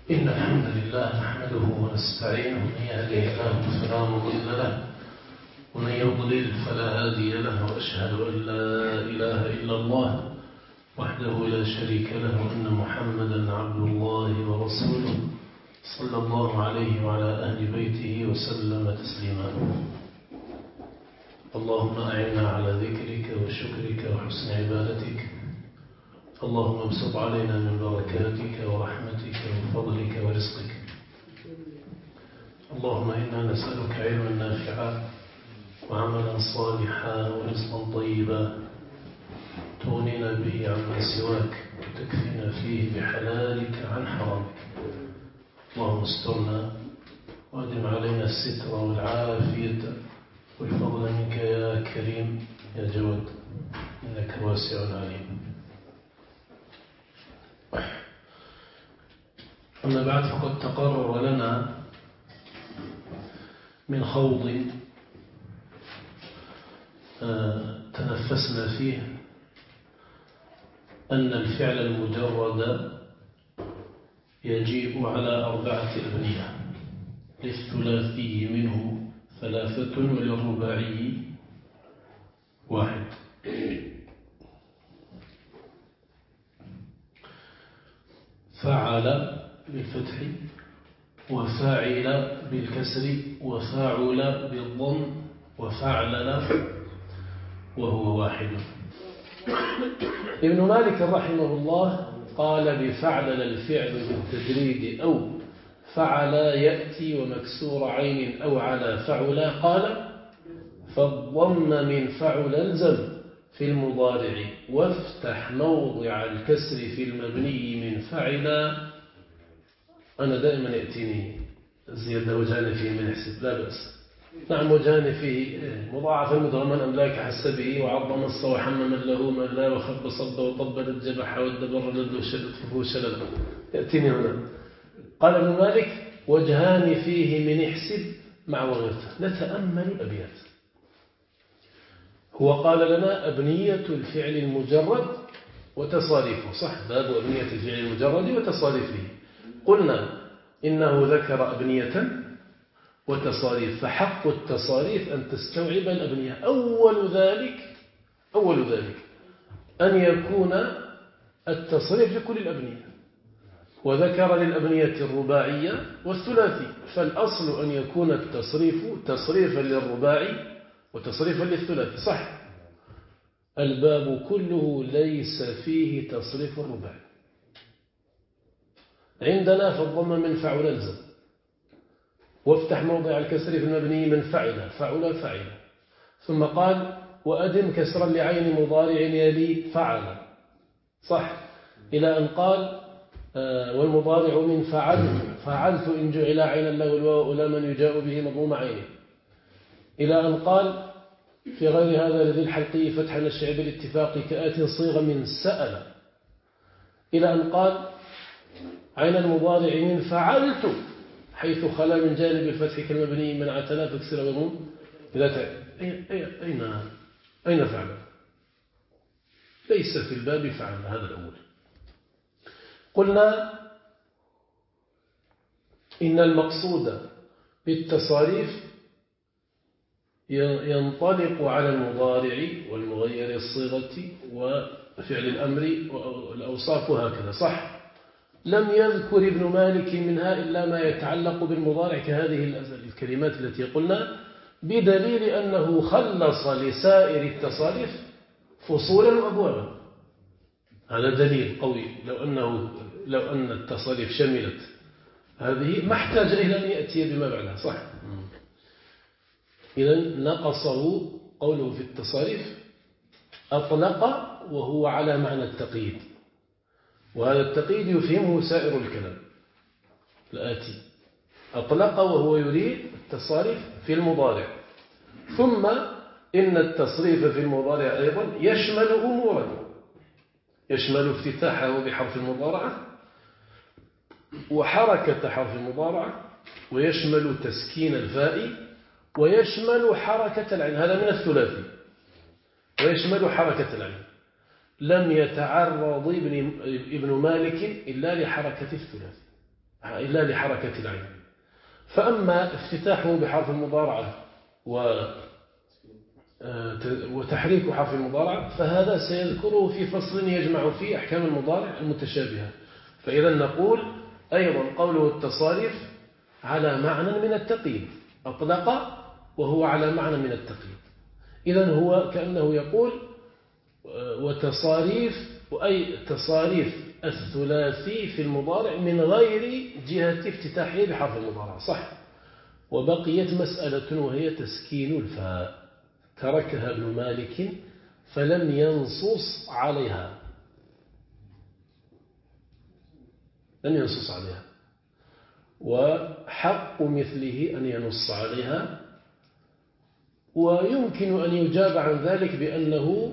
إن الحمد لله نحمده ونستعينه، من يهده الله فلا مضل له ومن يضلل فلا هادي له، وأشهد أن لا إله إلا الله وحده لا شريك له، وأن محمدا عبد الله ورسوله صلى الله عليه وعلى أهل بيته وسلم تسليما. اللهم أعنا على ذكرك وشكرك وحسن عبادتك. اللهم ابسط علينا من بركاتك ورحمتك وفضلك ورزقك. اللهم إنا نسألك علما نافعا وعملا صالحا ورزقا طيبا تغنينا به عما سواك وتكفينا فيه بحلالك عن حرامك. اللهم استرنا وأدم علينا الستر والعافية والفضل منك يا كريم يا جواد، إنك واسع عليم. أما بعد، فقد تقرر لنا من خوض تنفسنا فيه أن الفعل المجرد يجيء على 4 أبنية، للثلاثي منه 3 وللرباعي 1. فعل بالفتح، وفاعل بالكسر، وفاعل بالضم، وفعلل وهو 1. ابن مالك رحمه الله قال بفعلل الفعل بالتجريد أو فعل يأتي ومكسور عين أو على فعل. قال فالضم من فعل الزم في المضارع، وافتح موضع الكسر في المبني من فعل. أنا دائما يأتيني زيادة وجهان فيه من حسب، لا بأس. نعم، وجهان فيه مضاعف مدغما أملاك حسبه، وعظم الص وحمم له من لا، وخب صب وطبل الجبح والدبر لد وشدد فهو شلل. يأتيني هنا. قال ابن مالك وجهان فيه من احسب مع وغيرته. نتأمل الأبيات. هو قال لنا أبنية الفعل المجرد وتصاريفه، صح؟ باب أبنية الفعل المجرد وتصاريفه. قلنا إنه ذكر أبنية وتصاريف، فحق التصاريف أن تستوعب الأبنية. أول ذلك أن يكون التصريف لكل الأبنية، وذكر للأبنية الرباعية والثلاثي، فالأصل أن يكون التصريف تصريفا للرباعي وتصريفا للثلاثي، صح؟ الباب كله ليس فيه تصريف الرباعي. عندنا فالضم من فعل الزم، وافتح موضع الكسر في المبني من فعل فعل. ثم قال وأدم كسرا لعين مضارع يلي فعل، صح؟ إلى أن قال والمضارع من فعلت إن جعل عينا له الواو لا من يجاء به مضموم عينه. إلى أن قال في غير هذا الذي الحلقي فتح الشعب بالاتفاق كآت صيغ من سأل. إلى أن قال عين المضارع من فعلت حيث خلا من جانب الفتح كالمبني من عتلا فاكسر وضم. أين فعل؟ ليس في الباب فعل. هذا الأول. قلنا إن المقصود بالتصاريف ينطلق على المضارع والمغير الصيغة وفعل الأمر والأوصاف هكذا، صح؟ لم يذكر ابن مالك منها إلا ما يتعلق بالمضارع كهذه الكلمات التي قلنا، بدليل أنه خلص لسائر التصاريف فصولا وأبوابا. هذا دليل قوي. لو أن التصاريف شملت هذه ما احتاج إلى أن يأتي بما بعدها، صح؟ إذن نقصه قوله في التصاريف. أطلق وهو على معنى التقييد، وهذا التقييد يفهمه سائر الكلام الآتي. أطلق وهو يريد التصاريف في المضارع. ثم إن التصريف في المضارع أيضا يشمل أمورا، يشمل افتتاحه بحرف المضارعة وحركة حرف المضارعة، ويشمل تسكين الفاء، ويشمل حركة العين. هذا من الثلاثي. ويشمل حركة العين. لم يتعرض ابن مالك إلا لحركة الثلاثي. إلا لحركة العين. فأما افتتاحه بحرف المضارعة وتحريك حرف المضارعة فهذا سيذكره في فصل يجمع فيه أحكام المضارع المتشابهة. فإذا نقول أيضا قوله التصاريف على معنى من التقييد، أطلق وهو على معنى من التقييد. إذن هو كأنه يقول وتصاريف، أي تصاريف الثلاثي في المضارع من غير جهة افتتاحه بحرف المضارع، صح. وبقيت مسألة وهي تسكين الفاء، تركها ابن مالك فلم ينصص عليها، لم ينصص عليها، وحق مثله أن ينص عليها. ويمكن أن يجاب عن ذلك بأنه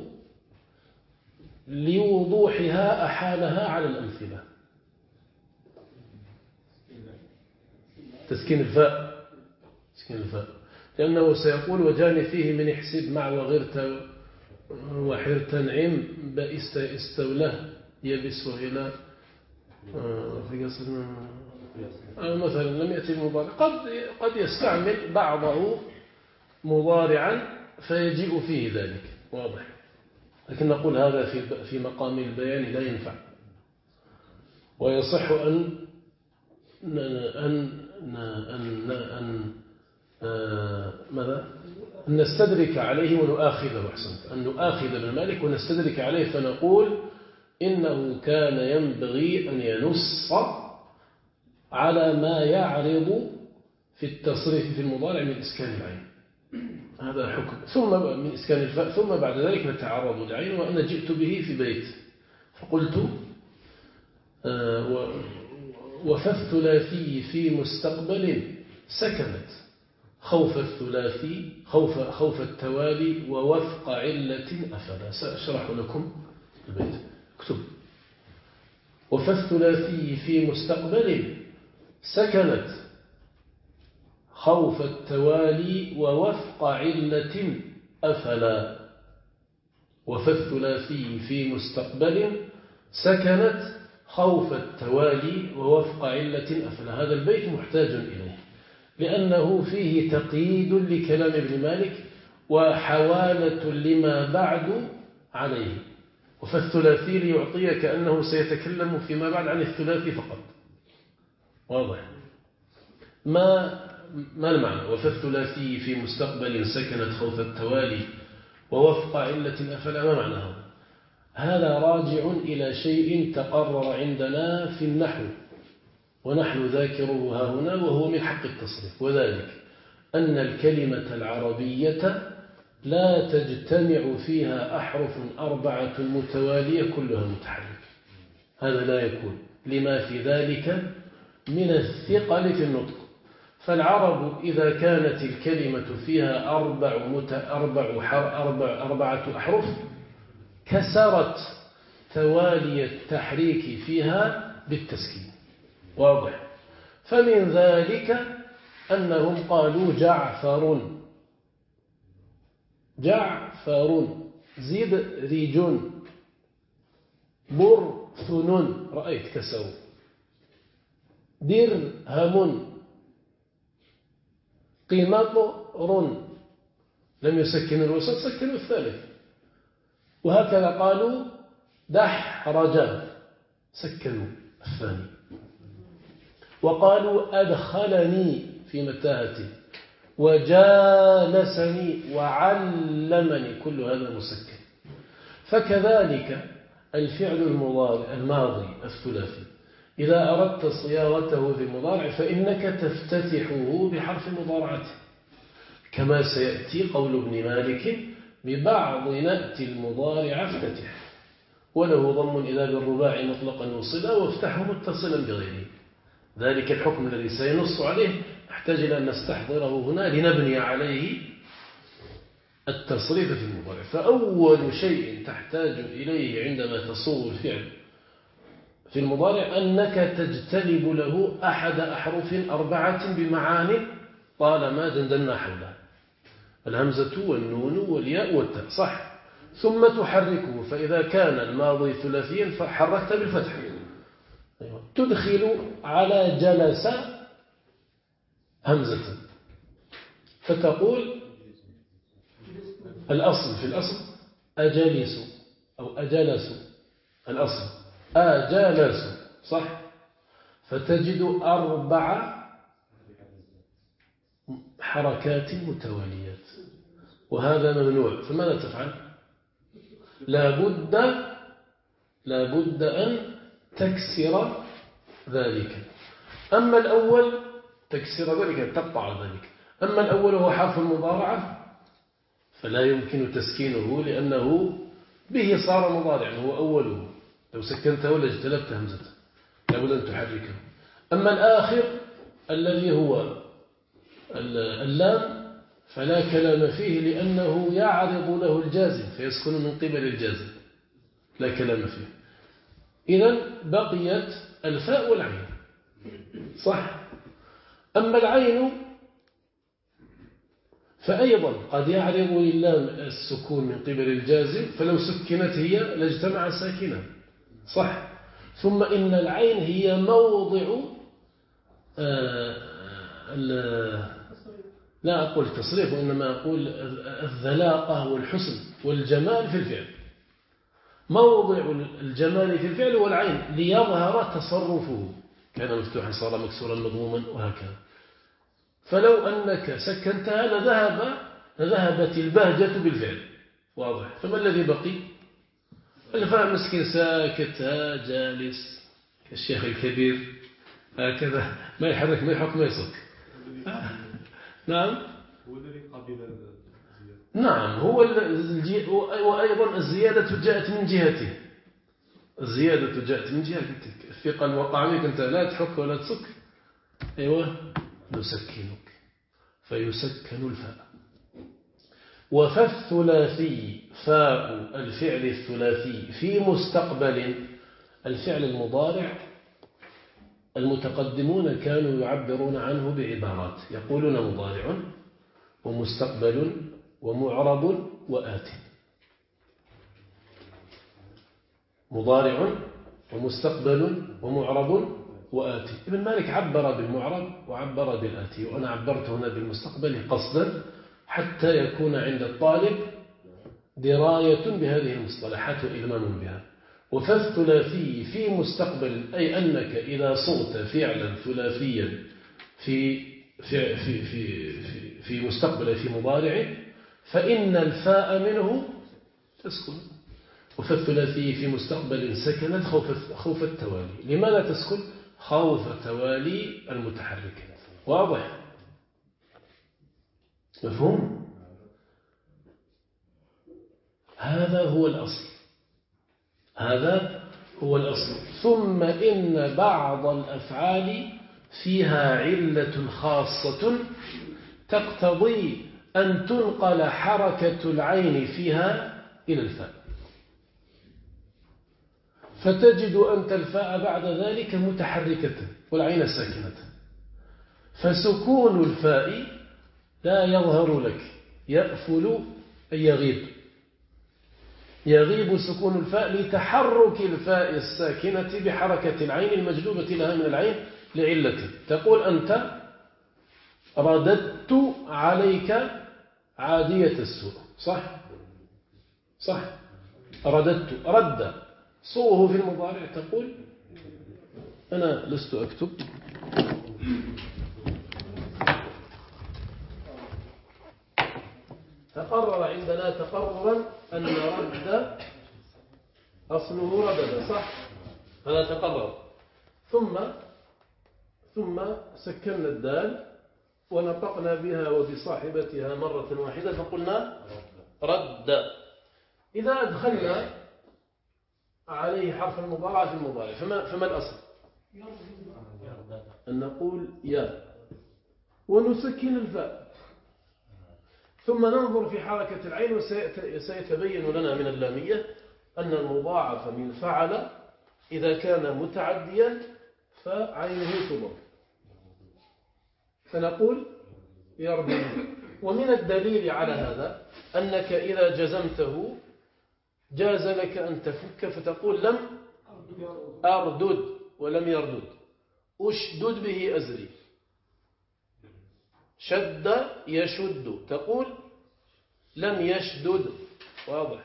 لوضوحها أحالها على الأمثلة. تسكين الفاء، تسكين الفاء، لأنه سيقول وجاني فيه من احسب مع وغرت وحرت نعم بئست استوله يبس إلى مثلا لم يأتي المضارع، قد يستعمل بعضه مضارعا فيجيء فيه ذلك، واضح. لكن نقول هذا في مقام البيان لا ينفع، ويصح أن نستدرك عليه ونؤاخذه، أحسنت، أن نؤاخذ ابن مالك ونستدرك عليه فنقول إنه كان ينبغي أن ينص على ما يعرض في التصريف في المضارع من إسكان العين، هذا حكم، ثم من إسكان الفاء، ثم بعد ذلك نتعرض للعين. وأنا جئت به في بيت فقلت وفي الثلاثي في مستقبل سكنت خوف الثلاثي خوف التوالي ووفق علة أفلا. سأشرح لكم البيت، اكتب وفي الثلاثي في مستقبل سكنت خوف التوالي ووفق علة أفلا. وفي الثلاثي في مستقبل سكنت خوف التوالي ووفق علة أفلا. هذا البيت محتاج إليه لأنه فيه تقييد لكلام ابن مالك وحوالة لما بعد عليه. وفي الثلاثي ليعطيك أنه سيتكلم فيما بعد عن الثلاثي فقط، واضح. ما المعنى وفي الثلاثي في مستقبل سكنت خوف التوالي ووفق علة أفلا؟ ما معنى هذا؟ هذا راجع إلى شيء تقرر عندنا في النحو ونحن ذاكره ها هنا، وهو من حق التصريف، وذلك أن الكلمة العربية لا تجتمع فيها أحرف 4 متوالية كلها متحركة، هذا لا يكون لما في ذلك من الثقل في النطق. فالعرب إذا كانت الكلمة فيها 4 أحرف كسرت توالي التحريك فيها بالتسكين، واضح. فمن ذلك أنهم قالوا جعفر زد ريج برثن، رأيت كسروا. درهم قمطر، لم يسكنوا الوسط، سكنوا الثالث. وهكذا قالوا دحرج، سكنوا الثاني. وقالوا أدخلني في متاهتي وجالسني وعلمني، كل هذا مسكن. فكذلك الفعل الماضي الثلاثي إذا أردت صياغته في المضارع فإنك تفتتحه بحرف مضارعته، كما سيأتي قول ابن مالك ببعض نأتي المضارع افتتح وله ضم إذا بالرباع مطلقا وصلا وافتحه متصلا بغيره. ذلك الحكم الذي سينص عليه نحتاج إلى أن نستحضره هنا لنبني عليه التصريف في المضارع. فأول شيء تحتاج إليه عندما تصوغ الفعل في المضارع أنك تجتلب له أحد أحرف 4 بمعان طالما دندنا حولها، الهمزة والنون والياء والتاء، صح. ثم تحركه، فإذا كان الماضي ثلاثيا فحركت بالفتح، تدخل على جلس همزة، فتقول الأصل في الأصل أجلس أو أجلس، الأصل أجلس صح، فتجد 4 حركات متواليات، وهذا ممنوع. فماذا تفعل؟ لابد أن تكسر ذلك. أما الأول تكسر ذلك، تقطع ذلك. أما الأول هو حرف المضارعة فلا يمكن تسكينه، لأنه به صار مضارعا، هو أوله، لو سكنته لاجتلبت همزته، لابد أن تحركه. أما الآخر الذي هو اللام فلا كلام فيه، لأنه يعرض له الجازم فيسكن من قبل الجازم، لا كلام فيه. إذن بقيت الفاء والعين صح. أما العين فأيضا قد يعرض للام السكون من قبل الجازم، فلو سكنت هي لاجتمع ساكنا صح. ثم إن العين هي موضع لا أقول تصريف، وإنما أقول الذلاقة والحسن والجمال في الفعل. موضع الجمال في الفعل والعين ليظهر تصرفه، كان مفتوحا صار مكسورا مضموما وهكذا. فلو أنك سكنتها لذهبت البهجة بالفعل، واضح. فما الذي بقي؟ الفاء مسكين ساكت جالس كالشيخ الكبير هكذا، ما يحرك ما يحك ما يصك. نعم هو الذي قبل الزيادة. نعم هو وأيضا الزيادة جاءت من جهته، الزيادة جاءت من جهتك. الثقل وقع منك أنت لا تحك ولا تصك، أيوة نسكنك فيسكن الفاء. وفالثلاثي فاء الفعل الثلاثي في مستقبل الفعل المضارع، المتقدمون كانوا يعبرون عنه بعبارات، يقولون مضارع ومستقبل ومعرب وآت. مضارع ومستقبل ومعرب وآتي. ابن مالك عبر بالمعرب وعبر بالآتي، وأنا عبرت هنا بالمستقبل قصدا حتى يكون عند الطالب دراية بهذه المصطلحات وإلمام بها. وفالثلاثي في مستقبل أي أنك إذا صغت فعلا ثلاثيا في مستقبل في مضارع فإن الفاء منه تسكن. وفالثلاثي في مستقبل سكنت خوف التوالي. لماذا تسكن؟ خوف توالي المتحركات. واضح؟ مفهوم؟ هذا هو الأصل، هذا هو الأصل. ثم إن بعض الأفعال فيها علة خاصة تقتضي أن تنقل حركة العين فيها إلى الفاء، فتجد أنت الفاء بعد ذلك متحركة والعين ساكنة، فسكون الفاء لا يظهر لك، يأفل أي يغيب سكون الفاء لتحرك الفاء الساكنة بحركة العين المجلوبة لها من العين لعلة. تقول أنت رددت عليك عادية السوء، صح؟ صح. رددت، رد صوه في المضارع تقول أنا لست أكتب، تقرر عندنا تقررا أن رد أصله ردد، صح؟ هذا تقرر. ثم سكننا الدال ونطقنا بها وبصاحبتها مرة واحدة فقلنا رد. إذا أدخلنا عليه حرف المضارعة في المضارع فما الأصل؟ أن نقول يا ونسكن الفاء، ثم ننظر في حركة العين وسيتبين لنا من اللامية أن المضاعف من فعل إذا كان متعديا فعينه تضم، فنقول يرد. ومن الدليل على هذا أنك إذا جزمته جاز لك أن تفك فتقول لم أردد، ولم يردد. أشدد به أزري. شد يشد، تقول لم يشدد. واضح؟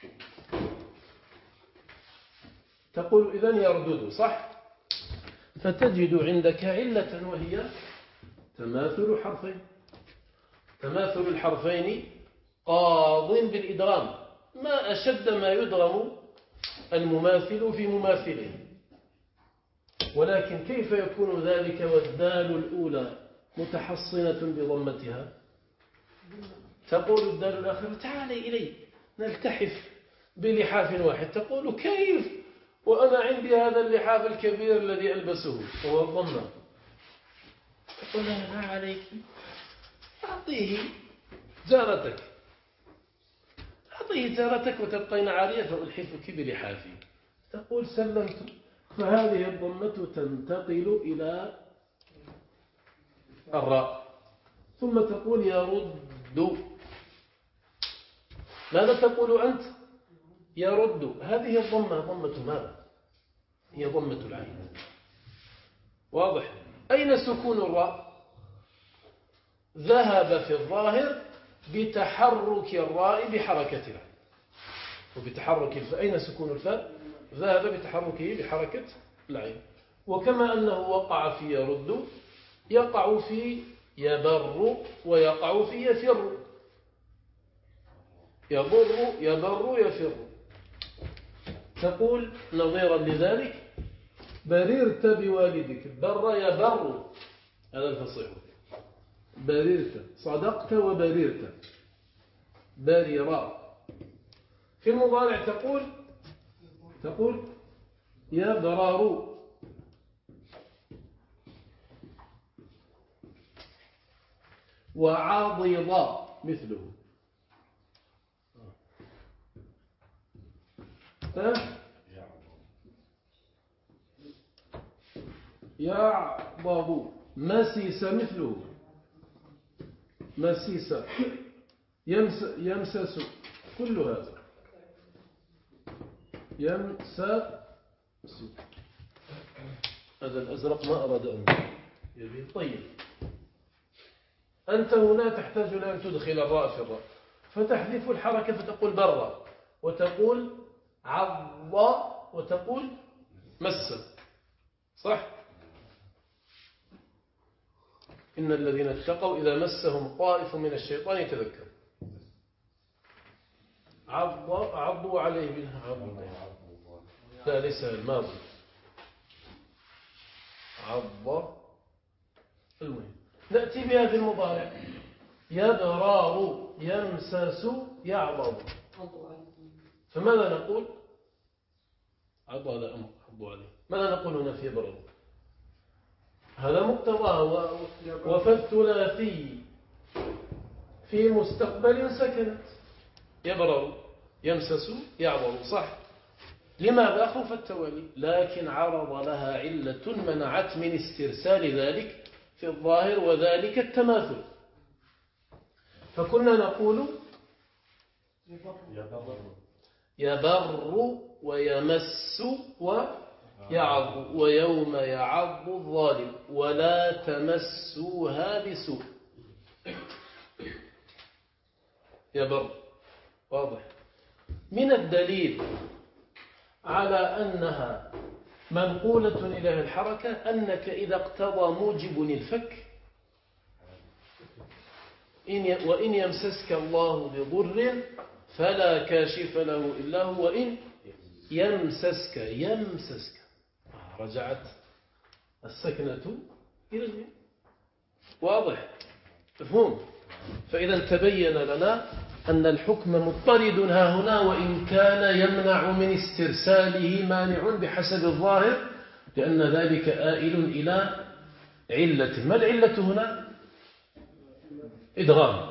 تقول إذن يردد، صح؟ فتجد عندك علة وهي تماثل حرفين. تماثل الحرفين قاض بالإدغام. ما أشد ما يدغم المماثل في مماثله. ولكن كيف يكون ذلك والدال الأولى متحصنة بضمتها؟ تقول الدال الآخرة تعالي إلي نلتحف بلحاف واحد. تقول كيف وأنا عندي هذا اللحاف الكبير الذي ألبسه وهو الضمة. تقول لا عليك، أعطيه جارتك، أعطيه جارتك وتبقين عارية فألحفك بلحافي. تقول سلمت. فهذه الضمة تنتقل إلى الراء. ثم تقول يرد. ماذا تقول أنت؟ يرد. هذه الضمة ضمة ماذا؟ هي ضمة العين. واضح؟ أين سكون الراء؟ ذهب في الظاهر بتحرك الراء بحركتها وبتحرك الفاء. أين سكون الفاء؟ ذهب بتحركه بحركة العين. وكما أنه وقع في يرد، يقع في يبر ويقع في يفر. يضر يبر يفر. تقول نظيرا لذلك بررت بوالدك. بر يبر، هذا الفصيح. بررت، صدقت وبررت. برر. في المضارع تقول يبرر. وعضض مثله. يعضض. مسيس مثله. مسيس. يمسس. كل هذا يمسس. هذا الأزرق ما أراد أن يبين. طيب، أنت هنا تحتاج إلى أن تدخل الراء في الراء، فتحذف الحركة فتقول بر، وتقول عض، وتقول مس. صح؟ إن الذين اتقوا إذا مسهم طائف من الشيطان يتذكروا. عضوا عليه بالعض. لا، ليس الماضي. عض. المهم نأتي بها في المضارع. يبرار، يمسس، يعضض. فماذا نقول؟ عض هذا أمر، عضوا عليه. ماذا نقول هنا في يبرار؟ هذا مقتضاه. وفالثلاثي في مستقبل سكنت. يبرر، يمسس، يعضض. صح؟ لماذا خف التوالي؟ لكن عرض لها علة منعت من استرسال ذلك في الظاهر، وذلك التماثل. فكنا نقول يبر ويمس ويعض. ويوم يعض الظالم ولا تمسوها بسوء. يبر. واضح؟ من الدليل على أنها منقولة إلى الحركة أنك إذا اقتضى موجب الفك وإن يمسسك الله بضر فلا كاشف له إلا هو. وإن يمسسك رجعت السكنة إلى الميم. واضح؟ مفهوم؟ فإذا تبين لنا أن الحكم مضطرد ها هنا، وإن كان يمنع من استرساله مانع بحسب الظاهر، لأن ذلك آئل إلى علة. ما العلة هنا؟ إدغام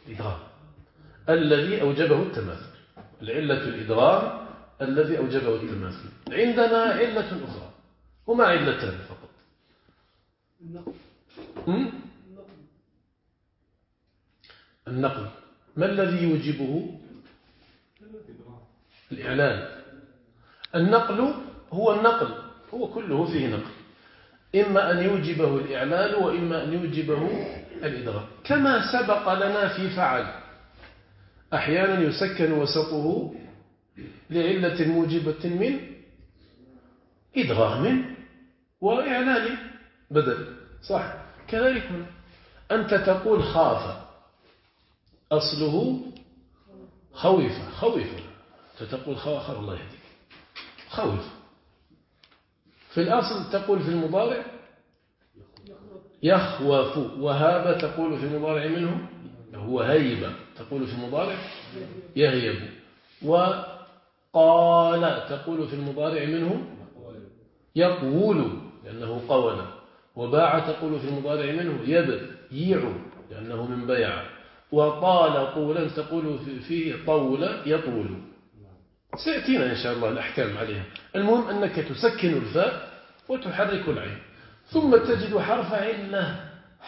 الذي أوجبه التماثل. العلة الإدغام الذي أوجبه التماثل. عندنا علة أخرى، هما علتان فقط. النقل. ما الذي يوجبه؟ الإعلان. النقل هو النقل هو كله فيه نقل، إما أن يوجبه الإعلال وإما أن يوجبه الإدغام، كما سبق لنا في فعل أحيانا يسكن وسطه لعلة موجبة من إدغام وإعلال بدل، صح؟ كذلك هنا أنت تقول خاف أصله خوف تقول خوف الله يهديك خوف، في الأصل تقول في المضارع يخوف، وهاب تقول في المضارع منه هو هيبة، تقول في المضارع يهيب، وقال تقول في المضارع منه يقول لأنه قول، وباع تقول في المضارع منه يبيع لأنه من بيع، وطال طولا تقول فيه طول يطول. سيأتينا إن شاء الله الأحكام عليها. المهم أنك تسكن الفاء وتحرك العين، ثم تجد حرف علة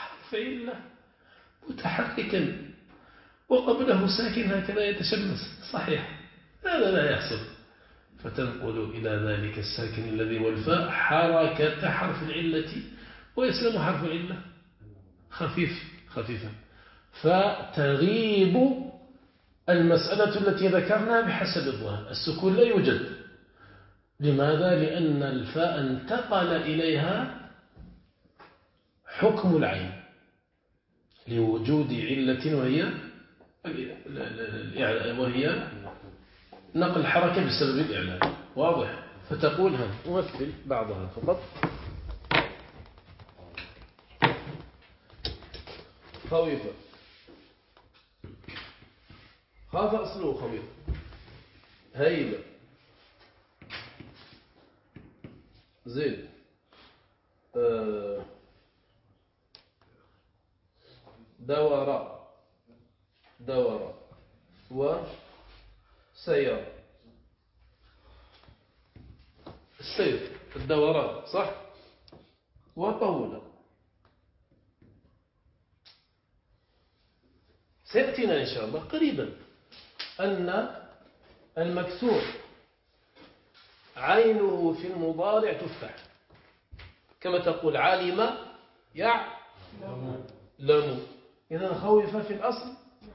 متحركا وقبله ساكن هكذا يتشمس، صحيح هذا لا يحصل، فتنقل إلى ذلك الساكن الذي والفاء حركة حرف العلة ويسلم حرف العلة خفيفا، فتغيب المسألة التي ذكرنا بحسب الظاهر، السكون لا يوجد. لماذا؟ لأن الفاء انتقل إليها حكم العين لوجود علة وهي نقل الحركة بسبب الإعلان، واضح؟ فتقول أمثل بعضها فقط. خوف خاف أصله خوف، هيبة زيد دور وسير، السير الدوران، صح؟ وطول. سيأتينا إن شاء الله قريبا أن المكسور عينه في المضارع تفتح، كما تقول علم يعلم. إذا خوف في الأصل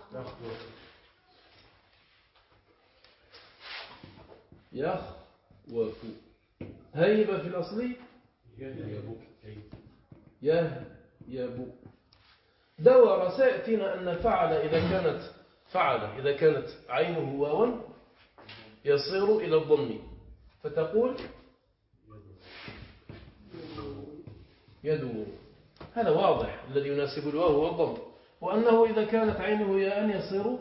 يخوف، هيب في الأصل يهيب، دور. سيأتينا أن فعل إذا كانت عينه واوا يصير إلى الضم، فتقول يدور، هذا واضح، الذي يناسب الواو هو الضم. وأنه إذا كانت عينه ياء يصير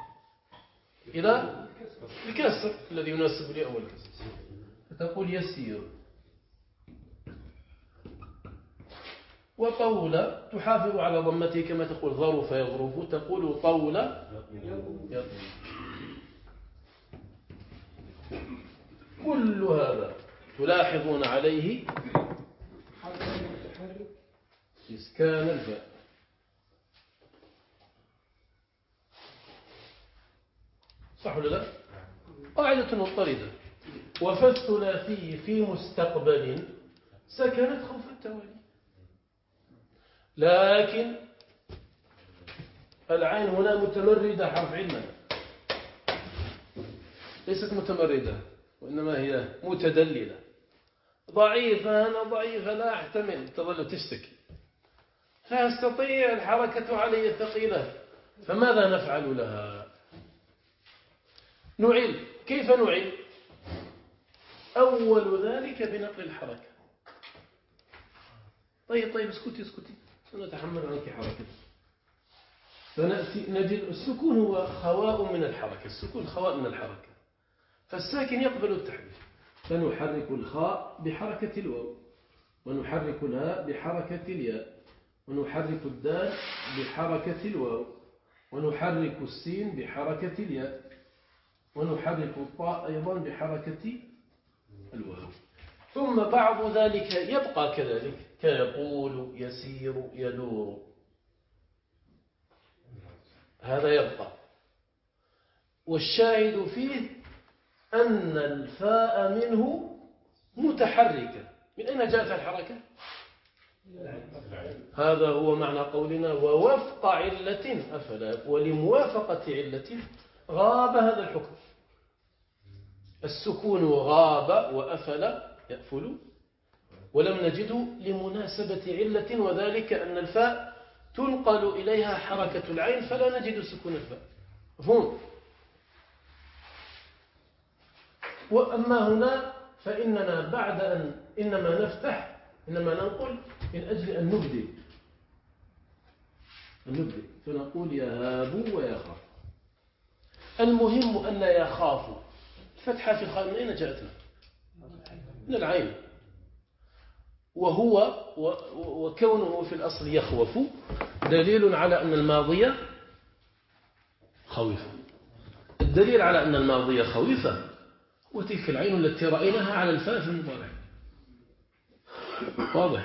إلى الكسر الذي يناسب الياء والكسر، فتقول يسير. وطول تحافظ على ضمته كما تقول ظرف يظرف، تقول طول يطول. كل هذا تلاحظون عليه إسكان الفاء. صح ولا لا؟ قاعدة مضطردة. وفي الثلاثي في مستقبل سكنت خوف التوالي، لكن العين هنا متمردة حرف علة، ليست متمردة وإنما هي متدللة، ضعيفة. أنا ضعيفة لا أحتمل، تظل تشتكي، فأستطيع الحركة علي الثقيلة، فماذا نفعل لها؟ نعل. كيف نعل؟ أول ذلك بنقل الحركة. طيب اسكتي سنتحمل عنك حركة. فنجد السكون هو خواء من الحركة، السكون خواء من الحركة، فالساكن يقبل التحريك، فنحرك الخاء بحركة الواو، ونحرك الهاء بحركة الياء، ونحرك الدال بحركة الواو، ونحرك السين بحركة الياء، ونحرك الطاء أيضا بحركة الواو. ثم بعض ذلك يبقى كذلك، كيقول يسير يدور، هذا يبقى. والشاهد فيه أن الفاء منه متحركة، من أين جاءت الحركة؟ هذا هو معنى قولنا ووفق علة أفلا، ولموافقة علة غاب هذا الحكم. السكون غاب وأفل يأفل، ولم نجد لمناسبة علة، وذلك أن الفاء تنقل إليها حركة العين فلا نجد سكون الفاء. مفهوم؟ وأما هنا فإننا بعد أن إنما ننقل من أجل أن نبدأ فنقول يهاب ويخاف. المهم أن يخاف فتحة في الخاء من أين جاءتنا؟ من العين. وكونه في الأصل يخوف دليل على أن الماضية خويفة. الدليل على أن الماضية خويفة وتلك العين التي رأيناها على الفاء في المضارع. واضح؟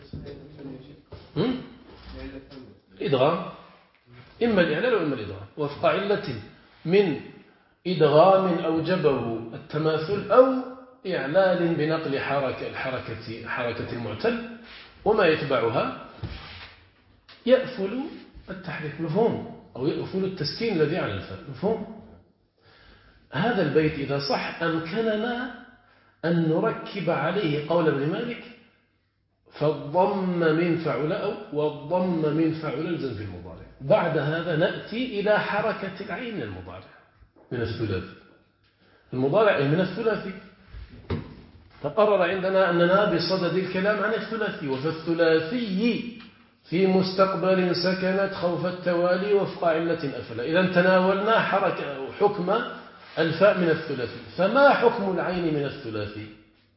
إدغام، إما الإعلال وإما الإدغام، وفق علة من إدغام أوجبه التماثل أو إعلال بنقل حركة المعتل وما يتبعها يأفل التحريك. مفهوم؟ أو يأفل التسكين الذي على الفاء. مفهوم؟ هذا البيت إذا صح أمكننا أن نركب عليه قول ابن مالك فالضم من فعل أو والضم من فعل الزم في المضارع. بعد هذا نأتي إلى حركة العين من المضارع من الثلاثي. المضارع من الثلاثي تقرر عندنا أننا بصدد الكلام عن الثلاثي، وفي الثلاثي في مستقبل سكنت خوف التوالي وفق علة أفلا. إذا تناولنا حكم الفاء من الثلاثي، فما حكم العين من الثلاثي؟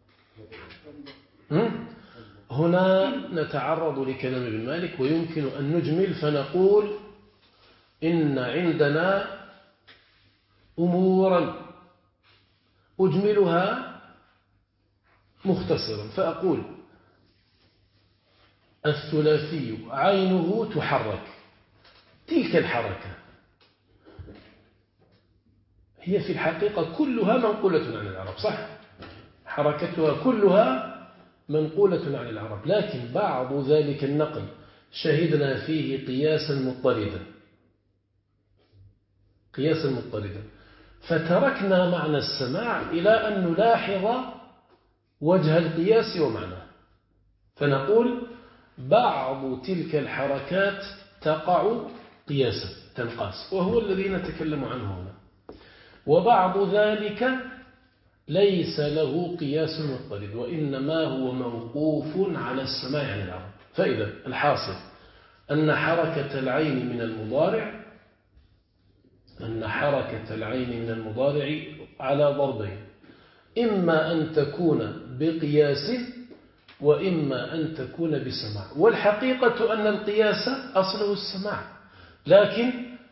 هنا نتعرض لكلام ابن مالك ويمكن أن نجمل فنقول إن عندنا أمورا أجملها مختصرا، فأقول الثلاثي عينه تحرك. تلك الحركة هي في الحقيقة كلها منقولة عن العرب، صح؟ حركتها كلها منقولة عن العرب، لكن بعض ذلك النقل شهدنا فيه قياسا مضطردا فتركنا معنى السماع إلى أن نلاحظ وجه القياس ومعناه، فنقول بعض تلك الحركات تقع قياسا تنقاس وهو الذي نتكلم عنه هنا، وبعض ذلك ليس له قياس مضطرد وإنما هو موقوف على السماع عن العرب. فإذا الحاصل أن حركة العين من المضارع على ضربين، إما أن تكون بقياس وإما أن تكون بسماع. والحقيقة أن القياس أصله السماع، لكن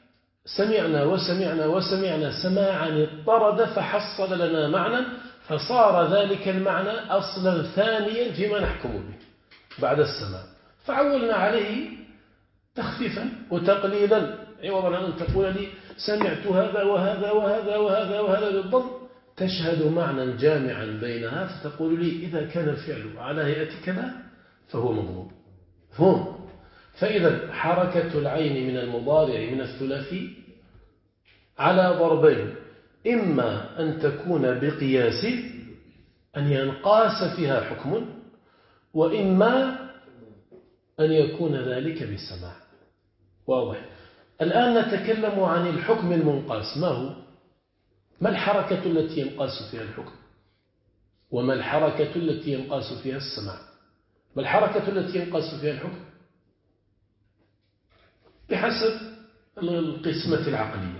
سمعنا سماعا اضطرد فحصل لنا معنى، فصار ذلك المعنى أصلا ثانيا فيما نحكم به بعد السماع، فعولنا عليه تخفيفا وتقليلا، عوضا عن أن تقول لي سمعت هذا وهذا وهذا وهذا وهذا بالضم، تشهد معنى جامعا بينها فتقول لي إذا كان الفعل على هيئة كذا فهو مضموم. فهم؟ فإذا حركة العين من المضارع من الثلاثي على ضربين، إما أن تكون بقياس أن ينقاس فيها حكم، وإما أن يكون ذلك بالسماع. واضح؟ الآن نتكلم عن الحكم المنقاس. ما الحركة التي ينقاس فيها الحكم؟ وما الحركة التي ينقاس فيها السماع؟ ما الحركة التي ينقاس فيها الحكم؟ بحسب القسمة العقلية،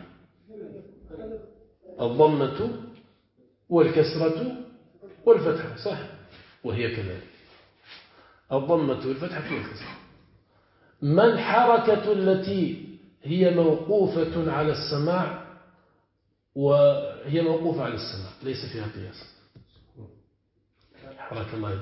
الضمة والكسرة والفتحة، صح؟ وهي كذلك الضمة والفتحة والكسرة. ما الحركة التي هي موقوفة على السماع وهي موقوفة على السماع ليس فيها قياس؟ حركة ما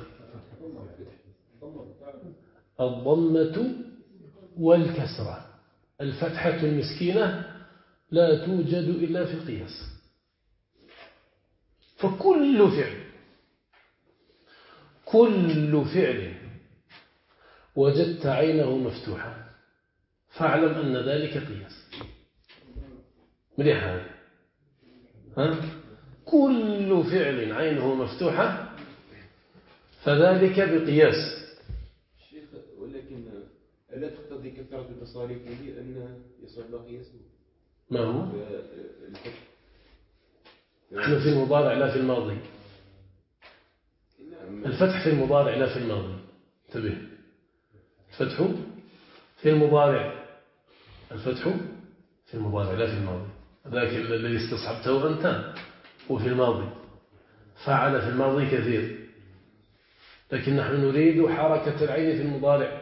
الضمة والكسرة. الفتحة المسكينة لا توجد إلا في القياس. فكل كل فعل وجدت عينه مفتوحة فاعلم أن ذلك قياس. مليح هذا. كل فعل عينه مفتوحة فذلك بقياس. شيخ ولكن ألا تقتضي كثرة تصاريفه أن يصعب قياسه؟ ما هو؟ نحن في المضارع لا في الماضي. الفتح في المضارع لا في الماضي. انتبه، الفتح في المضارع، الفتح في المضارع لا في الماضي. ذاك الذي استصحبته أنت وفي الماضي. فعل في الماضي كثير، لكن نحن نريد حركة العين في المضارع.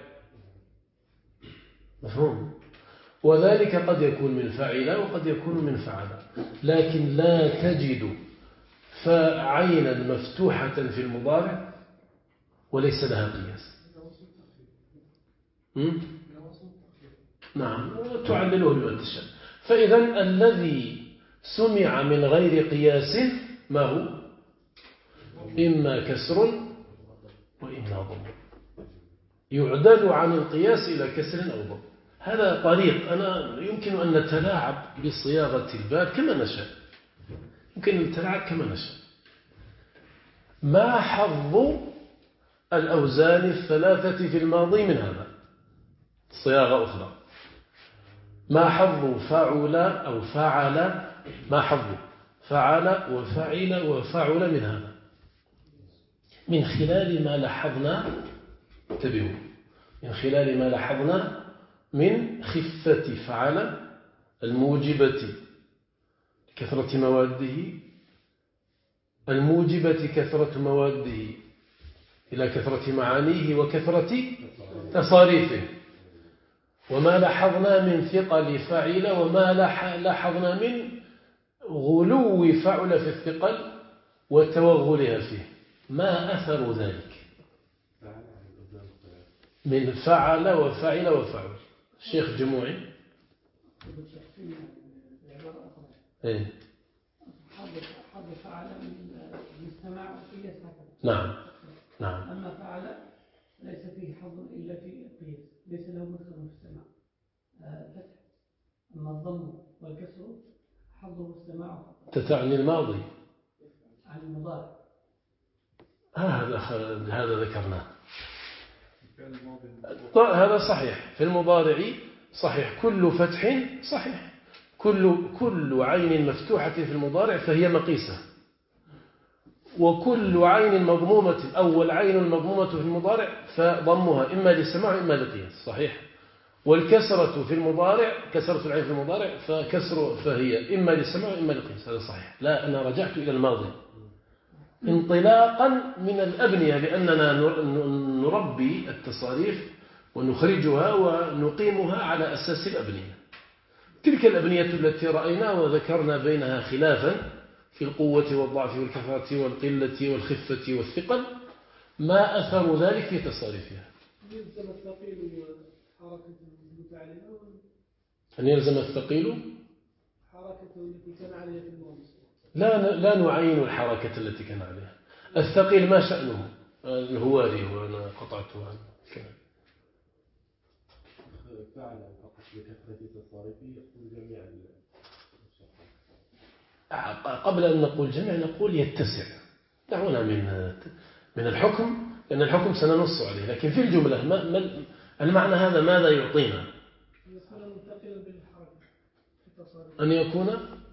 مفهوم؟ وذلك قد يكون من فعل وقد يكون من فعل، لكن لا تجد عينا مفتوحة في المضارع وليس لها قياس. نعم، تعلله بما تشاء. فإذا الذي سمع من غير قياس ما هو؟ إما كسر وإما ضم. يعدل عن القياس إلى كسر أو ضم. هذا طريق. أنا يمكن أن نتلاعب بصياغة الباب كما نشاء، يمكن أن نتلاعب كما نشاء. ما حظ الأوزان الثلاثة في الماضي من هذا؟ صياغة أخرى. ما حظ فعل أو فعل؟ ما حظ فعل وفعل وفعل من هذا؟ من خلال ما لاحظنا، انتبهوا، من خلال ما لاحظنا من خفة فعل الموجبة كثرة مواده، الموجبة كثرة مواده إلى كثرة معانيه وكثرة تصاريفه، وما لاحظنا من ثقل فعل، وما لاحظنا من غلو فعل في الثقل وتوغلها فيه. ما أثر ذلك من فعل وفعل وفعل؟ الشيخ جموعي. إيه؟ حظ فعل من السماع وقياس هكذا. نعم نعم. أما فعل ليس فيه حظ إلا في القياس، ليس له مدخل في السماع فتح. أما الضم والكسر حظه السماع فقط. تتعني الماضي عن المضارع. هذا ذكرناه. هذا صحيح في المضارع، صحيح. كل فتح صحيح. كل عين مفتوحة في المضارع فهي مقيسة، وكل عين مضمومة أو العين المضمومة في المضارع فضمها إما لسماع إما لقياس. صحيح. والكسرة في المضارع، كسرة العين في المضارع فهي إما لسماع إما لقياس. هذا صحيح. لا، أنا رجعت إلى الماضي انطلاقا من الأبنية، لأننا نربي التصاريف ونخرجها ونقيمها على أساس الأبنية. تلك الأبنية التي رأينا وذكرنا بينها خلافا في القوة والضعف والكثرة والقلة والخفة والثقل، ما أثر ذلك في تصاريفها؟ يلزم الثقيل حركة المتعلمة، أن يلزم الثقيل حركته التي كان عليها في الماضي. لا نعين الحركة التي كان عليها. الثقيل ما شأنه؟ الهواري، وأنا قطعته عن الكلام. فعل فقط لكثرة تصاريفه يقول جميع. قبل أن نقول جميع نقول يتسع. دعونا من الحكم، لأن الحكم سننص عليه، لكن في الجملة المعنى هذا ماذا يعطينا؟ أن يكون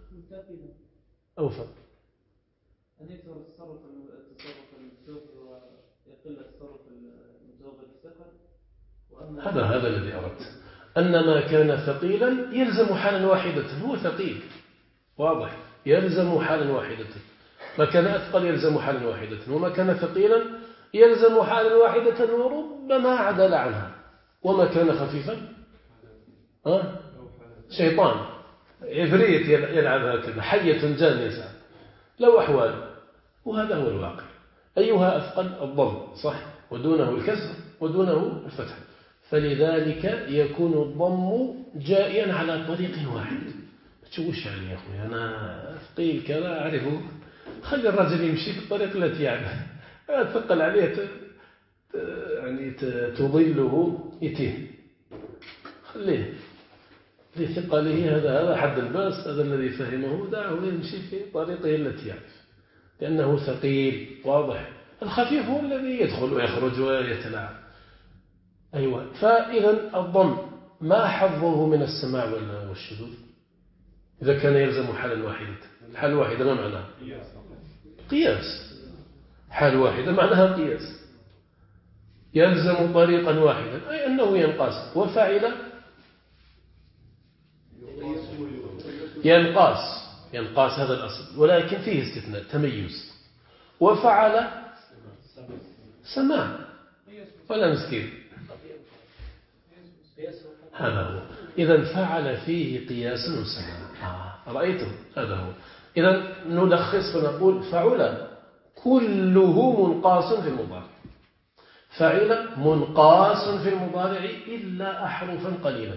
أوفى، أن يكثر التصرف المتوغل ويقل التصرف المتوغل الثقل. هذا الذي أردت. أن ما كان ثقيلا يلزم حالا واحدة، هو ثقيل، واضح، يلزم حالا واحدة. ما كان أثقل يلزم حالا واحدة، وما كان ثقيلا يلزم حالا واحدة وربما عدل عنها. وما كان خفيفا شيطان عفريت يلعب هكذا، حية جان يسعى له أحوال. وهذا هو الواقع. أيها أثقل؟ الضم، صح، ودونه الكسر ودونه الفتح. فلذلك يكون الضم جائيا على طريق واحد. تشوش يعني يا أخوي، أنا ثقيل كذا أعرفه، خلي الرجل يمشي في الطريق التي يعني أثقل عليه يعني تضله يتيه، خليه لثقله، هذا حد الباس، هذا الذي فهمه دعه يمشي في طريقه التي يعرف، لأنه ثقيل واضح. الخفيف هو الذي يدخل ويخرج ويتلاعب. أيوة. فإذا الضم ما حظه من السماع والشذوذ إذا كان يلزم حالا واحدة؟ حال واحدة ما معناها؟ قياس. حال واحدة معناها قياس، يلزم طريقا واحدا، أي أنه ينقاس. وفعل ينقاس هذا الأصل، ولكن فيه استثناء تميز. وفعل سماع ولا مسكين، هذا هو. إذا فعل فيه قياس وسماع. رأيتم؟ هذا هو. إذا نلخص فنقول فعل كله منقاس في المضارع. فعل منقاس في المضارع إلا أحرفا قليلة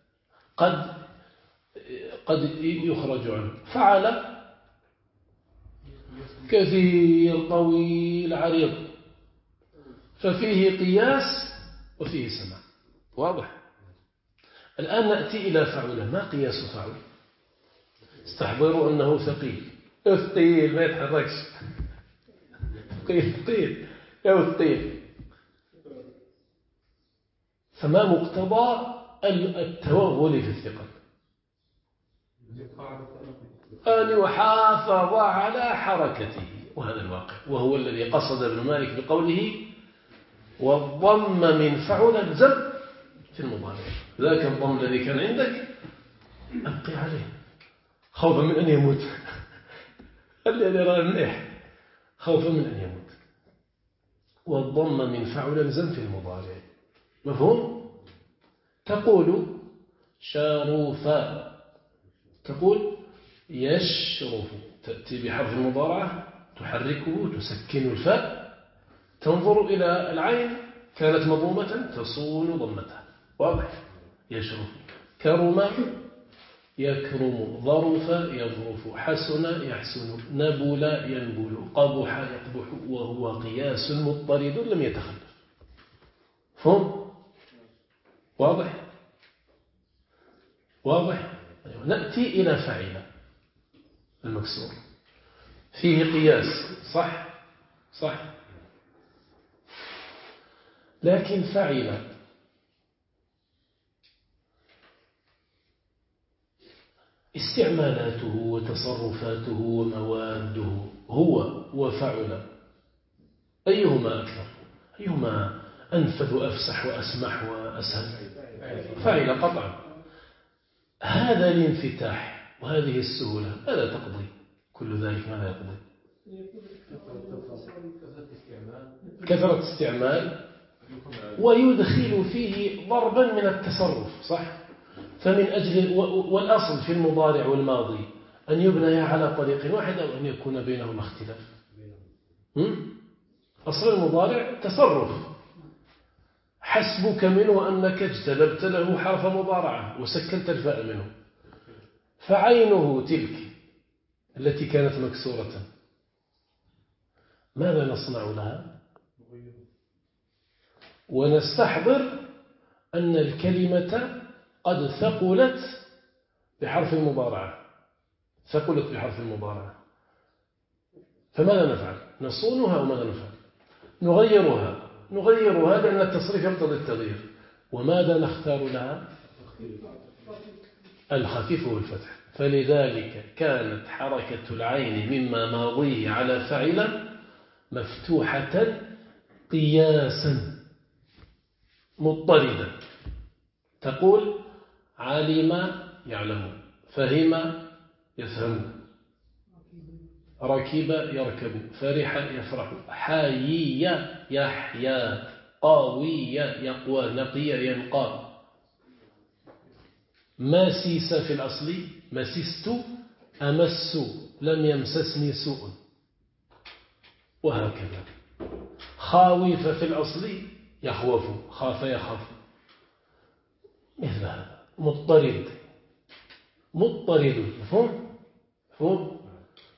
قد يخرج عنه. فعل كثير طويل عريض، ففيه قياس وفيه سماع، واضح. الآن نأتي إلى فعل. ما قياس فعل؟ استحضروا أنه ثقيل ما يتحركش، ثقيل فما مقتضى التوغل في الثقل؟ أن يحافظ على حركته، وهذا الواقع، وهو الذي قصد ابن مالك بقوله والضم من فعل الزم في المضارع. ذاك الضم الذي كان عندك أبقي عليه خوفا من أن يموت الذي رأى منيح خوفا من أن يموت. والضم من فعل الزم في المضارع، مفهوم؟ تقول شرفا، تقول يشرف، تأتي بحرف المضارعة تحركه، تسكن الفاء، تنظر إلى العين كانت مضمومة تصون ضمتها، واضح. يشرف. كرم يكرم، ظرف يظرف، حسن يحسن، نبل ينبل، قبح يقبح، وهو قياس مضطرد لم يتخلف. فهم؟ واضح. نأتي إلى فعل المكسور، فيه قياس، صح. لكن فعل استعمالاته وتصرفاته ومواده هو وفعل أيهما أكثر؟ أيهما أنفذ وأفسح وأسمح وأسهل؟ فعل قطعا. هذا الانفتاح وهذه السهولة ماذا تقضي؟ كل ذلك ماذا يقضي؟ كثرة استعمال، ويدخل فيه ضربا من التصرف، صح؟ فمن أجل والأصل في المضارع والماضي أن يبني على طريق واحد أو أن يكون بينهما اختلاف. أصل المضارع تصرف، حسبك منه أنك اجتلبت له حرف مضارعة وسكنت الفاء منه، فعينه تلك التي كانت مكسورة ماذا نصنع لها؟ ونستحضر أن الكلمة قد ثقلت بحرف المضارعة، فماذا نفعل؟ نصونها وماذا نفعل؟ نغيرها لأن التصريف يقتضي التغيير. وماذا نختار لها؟ الخفيف والفتح. فلذلك كانت حركة العين مما ماضيه على فعل مفتوحة قياسا مضطردا. تقول علم يعلم، فهم يفهم، ركب يركب، فرح يفرح، حيي يحيا، قاوي يقوى، نقي ينقى. مسيس في الأصل مسست أمس، لم يمسسني سوء، وهكذا. خاوف في الأصل يخوف، خاف يخاف، مثل هذا. مضطرد. مفهوم؟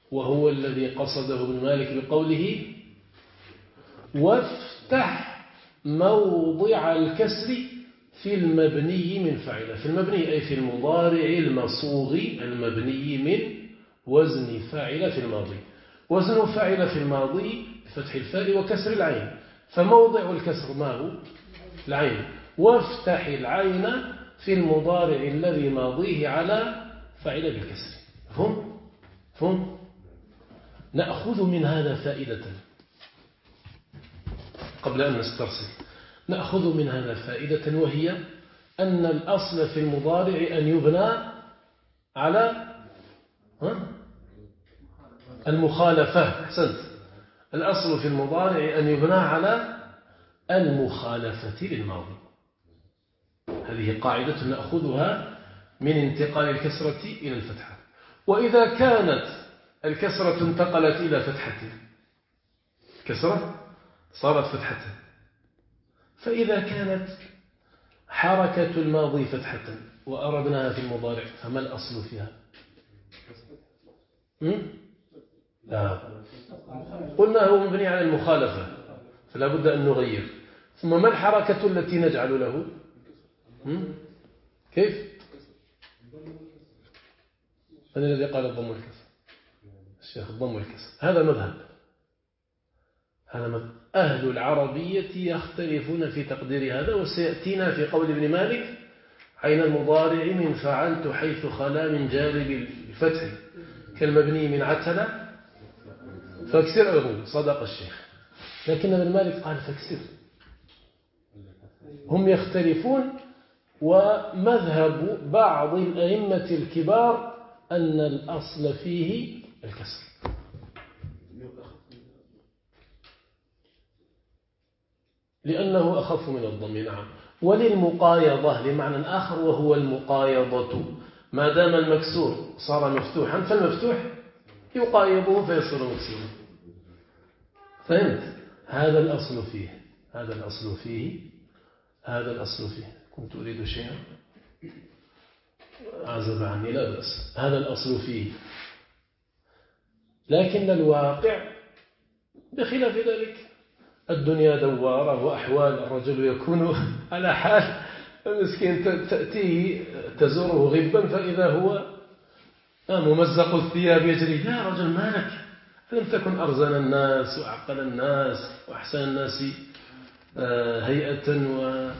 وهو الذي قصده ابن مالك بقوله وافتح موضع الكسر في المبني من فعل. في المبني أي في المضارع المصوغ المبني من وزن فاعل في الماضي. وزن فاعل في الماضي بفتح الفاء وكسر العين، فموضع الكسر ما هو؟ العين. وافتح العين في المضارع الذي ماضيه على فاعل بالكسر. فهم؟ نأخذ من هذا فائدة قبل أن نسترسل. نأخذ من هذا فائدة، وهي أن الأصل في المضارع أن يبنى على المخالفة. أحسنت. الأصل في المضارع أن يبنى على المخالفة للماضي. هذه قاعدة نأخذها من انتقال الكسرة إلى الفتحة. وإذا كانت الكسرة انتقلت إلى فتحة، كسرة صارت فتحة، فإذا كانت حركة الماضي فتحة وأردناها في المضارع فما الأصل فيها؟ لا، قلنا هو مبني على المخالفة فلا بد أن نغير. ثم ما الحركة التي نجعل له؟ كيف؟ من الذي قال الضم والكسر؟ الشيخ الضم والكسر. هذا مذهب أهل العربية يختلفون في تقدير هذا، وسيأتينا في قول ابن مالك: عين المضارع من فعلت حيث خلا من جانب الفتح كالمبني من عتل فاكسره. صدق الشيخ، لكن ابن مالك قال فاكسر. هم يختلفون، ومذهب بعض الأئمة الكبار أن الأصل فيه الكسر، لأنه أخف من الضم. نعم. وللمقايضة لمعنى آخر، وهو المقايضة. ما دام المكسور صار مفتوحا فالمفتوح يقايضه فيصير مكسورا. فهمت؟ هذا الأصل فيه. كنت أريد شيئا عزب عني، لا بأس. هذا الأصل فيه، لكن الواقع بخلاف ذلك. الدنيا دوارة، وأحوال الرجل يكون على حال، المسكين تأتيه تزوره غبا فإذا هو ممزق الثياب يجري: يا رجل مالك؟ ألم تكن أرزن الناس وأعقل الناس وأحسن الناس هيئة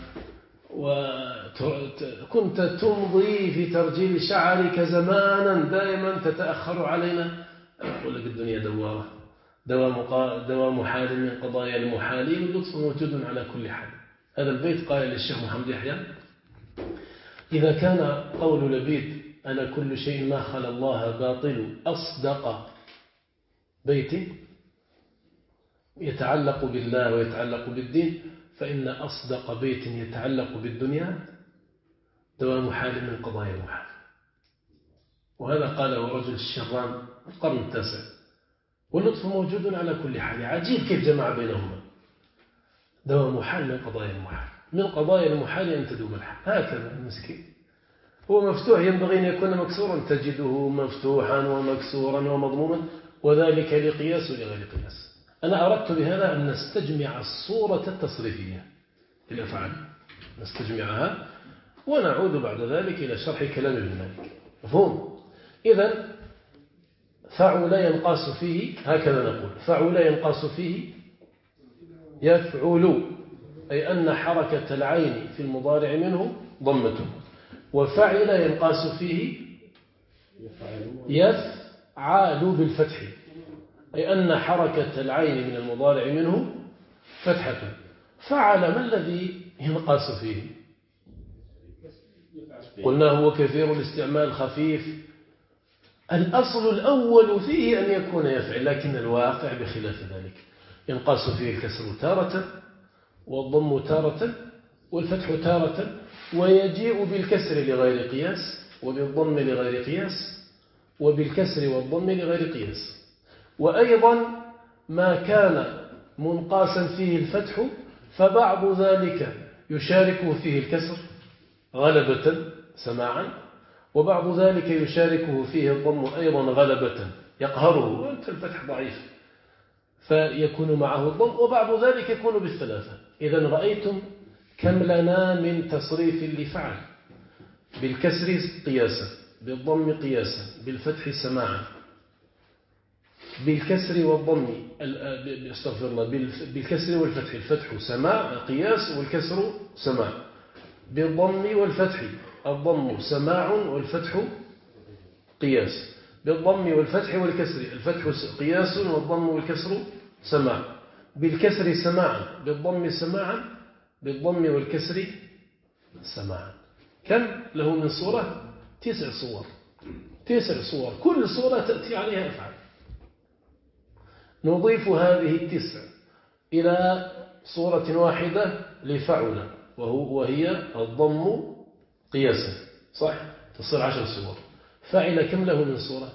وكنت تمضي في ترجيل شعرك زمانا دائما تتأخر علينا. أقول لك الدنيا دوارة، دوام محال من قضايا المحالين، واللطف موجود على كل حال. هذا البيت قال للشيخ محمد يحيى: إذا كان قول لبيد أنا كل شيء ما خلا الله باطل أصدق بيت يتعلق بالله ويتعلق بالدين، فإن أصدق بيت يتعلق بالدنيا دوام حال من قضايا المحال. وهذا قاله رجل الشران القرن التاسع، واللطف موجود على كل حال. عجيب كيف جمع بينهما. دوام حال من قضايا المحال، من قضايا المحال أن تدوم الحال. هكذا المسكين هو مفتوح، ينبغي أن يكون مكسورا، تجده مفتوحا ومكسورا ومضموما، وذلك لقياس ولغير قياس. أنا أردت بهذا أن نستجمع الصورة التصريفية للأفعال، نستجمعها ونعود بعد ذلك إلى شرح كلام ابن مالك. مفهوم؟ إذن فعل ينقاس فيه، هكذا نقول: فعل ينقاس فيه يفعل، أي أن حركة العين في المضارع منه ضمته. وفعل ينقاس فيه يفعل بالفتح، أي أن حركة العين من المضارع منه فتحة. فعل ما الذي ينقاس فيه؟ قلنا هو كثير الاستعمال خفيف. الأصل الأول فيه أن يكون يفعل، لكن الواقع بخلاف ذلك. ينقاس فيه الكسر تارة، والضم تارة، والفتح تارة، ويجيء بالكسر لغير قياس، وبالضم لغير قياس، وبالكسر والضم لغير قياس. وأيضا ما كان منقاسا فيه الفتح فبعض ذلك يشاركه فيه الكسر غلبة سماعا، وبعض ذلك يشاركه فيه الضم أيضا غلبة يقهره، وأنت الفتح ضعيف فيكون معه الضم، وبعض ذلك يكون بالثلاثة. إذن رأيتم كم لنا من تصريف لفعل. بالكسر قياسا، بالضم قياسا، بالفتح سماعا. بالكسر والضم استغفر الله، بالكسر والفتح، الفتح سماع قياس والكسر سماع. بالضم والفتح الضم سماع والفتح قياس. بالضم والفتح والكسر الفتح قياس والضم والكسر سماع. بالكسر سماعا، بالضم سماعا، بالضم والكسر سماعا. كم له من صورة؟ 9 صور. 9 صور، كل صورة تأتي عليها أفعال. نضيف هذه 9 إلى صورة واحدة لفعل، وهي الضم قياسا، صح؟ تصير 10 صور. فعل كم له من صورة؟